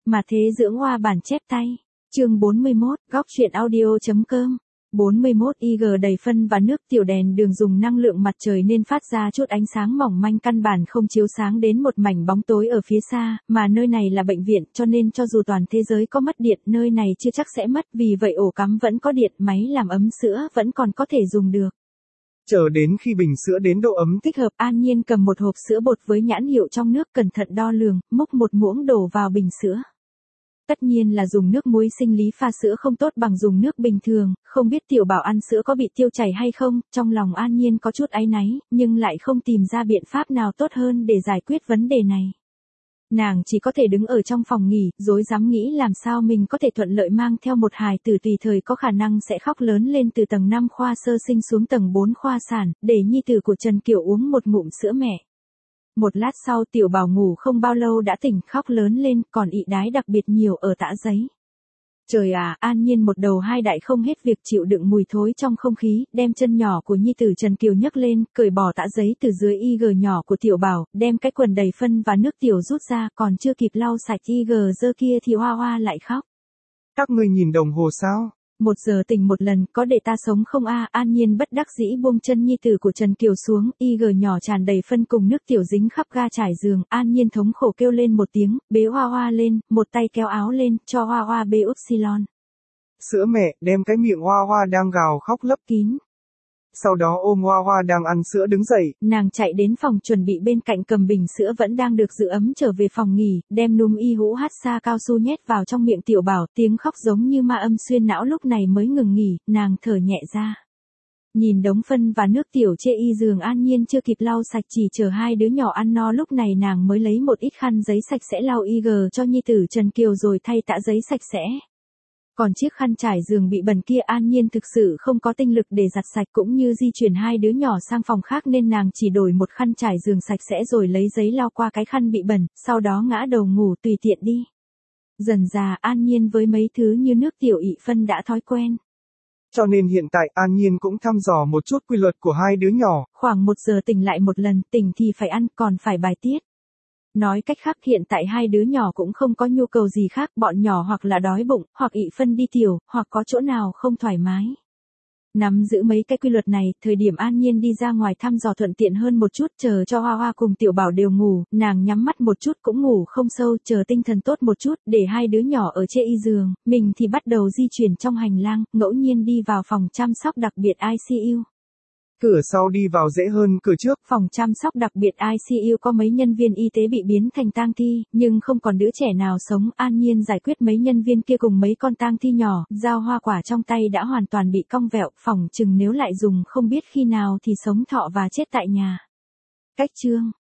Mà thế dưỡng hoa bản chép tay. Chương 41, góc truyện audio.com. 41 IG đầy phân và nước. Tiểu đèn đường dùng năng lượng mặt trời nên phát ra chút ánh sáng mỏng manh, căn bản không chiếu sáng đến một mảnh bóng tối ở phía xa, mà nơi này là bệnh viện, cho nên cho dù toàn thế giới có mất điện, nơi này chưa chắc sẽ mất, vì vậy ổ cắm vẫn có điện, máy làm ấm sữa vẫn còn có thể dùng được. Chờ đến khi bình sữa đến độ ấm thích hợp, An Nhiên cầm một hộp sữa bột với nhãn hiệu trong nước, cẩn thận đo lường, múc một muỗng đổ vào bình sữa. Tất nhiên là dùng nước muối sinh lý pha sữa không tốt bằng dùng nước bình thường, không biết tiểu bảo ăn sữa có bị tiêu chảy hay không, trong lòng An Nhiên có chút áy náy, nhưng lại không tìm ra biện pháp nào tốt hơn để giải quyết vấn đề này. Nàng chỉ có thể đứng ở trong phòng nghỉ, rối rắm nghĩ làm sao mình có thể thuận lợi mang theo một hài tử tùy thời có khả năng sẽ khóc lớn lên từ tầng 5 khoa sơ sinh xuống tầng 4 khoa sản, để nhi tử của Trần Kiều uống một ngụm sữa mẹ. Một lát sau tiểu bảo ngủ không bao lâu đã tỉnh, khóc lớn lên, còn ị đái đặc biệt nhiều ở tã giấy. Trời à, An Nhiên một đầu hai đại không hết việc chịu đựng mùi thối trong không khí, đem chân nhỏ của nhi tử Trần Kiều nhấc lên, cởi bỏ tã giấy từ dưới IG nhỏ của tiểu bảo, đem cái quần đầy phân và nước tiểu rút ra, còn chưa kịp lau sạch IG dơ kia thì Hoa Hoa lại khóc. Các ngươi nhìn đồng hồ sao? 1 giờ tỉnh một lần, có để ta sống không a? An Nhiên bất đắc dĩ buông chân nhi tử của Trần Kiều xuống, IG nhỏ tràn đầy phân cùng nước tiểu dính khắp ga trải giường, An Nhiên thống khổ kêu lên một tiếng, bế Hoa Hoa lên, một tay kéo áo lên, cho Hoa Hoa bê upsilon. Sữa mẹ, đem cái miệng Hoa Hoa đang gào khóc lấp kín. Sau đó ôm Hoa Hoa đang ăn sữa đứng dậy. Nàng chạy đến phòng chuẩn bị, bên cạnh cầm bình sữa vẫn đang được giữ ấm, trở về phòng nghỉ, đem núm y hũ hát xa cao su nhét vào trong miệng tiểu bảo, tiếng khóc giống như ma âm xuyên não lúc này mới ngừng nghỉ, nàng thở nhẹ ra. Nhìn đống phân và nước tiểu chê y giường, An Nhiên chưa kịp lau sạch, chỉ chờ hai đứa nhỏ ăn no, lúc này nàng mới lấy một ít khăn giấy sạch sẽ lau IG cho nhi tử Trần Kiều rồi thay tã giấy sạch sẽ. Còn chiếc khăn trải giường bị bẩn kia An Nhiên thực sự không có tinh lực để giặt sạch cũng như di chuyển hai đứa nhỏ sang phòng khác, nên nàng chỉ đổi một khăn trải giường sạch sẽ rồi lấy giấy lau qua cái khăn bị bẩn, sau đó ngã đầu ngủ tùy tiện đi. Dần dà An Nhiên với mấy thứ như nước tiểu ị phân đã thói quen. Cho nên hiện tại An Nhiên cũng thăm dò một chút quy luật của hai đứa nhỏ. Khoảng 1 giờ tỉnh lại một lần, tỉnh thì phải ăn, còn phải bài tiết. Nói cách khác hiện tại hai đứa nhỏ cũng không có nhu cầu gì khác, bọn nhỏ hoặc là đói bụng, hoặc ị phân đi tiểu, hoặc có chỗ nào không thoải mái. Nắm giữ mấy cái quy luật này, thời điểm An Nhiên đi ra ngoài thăm dò thuận tiện hơn một chút, chờ cho Hoa Hoa cùng tiểu bảo đều ngủ, nàng nhắm mắt một chút cũng ngủ không sâu, chờ tinh thần tốt một chút, để hai đứa nhỏ ở chê y giường, mình thì bắt đầu di chuyển trong hành lang, ngẫu nhiên đi vào phòng chăm sóc đặc biệt ICU. Cửa sau đi vào dễ hơn cửa trước. Phòng chăm sóc đặc biệt ICU có mấy nhân viên y tế bị biến thành tang thi, nhưng không còn đứa trẻ nào sống. An Nhiên giải quyết mấy nhân viên kia cùng mấy con tang thi nhỏ, dao hoa quả trong tay đã hoàn toàn bị cong vẹo, phỏng chừng nếu lại dùng không biết khi nào thì sống thọ và chết tại nhà. Cách chương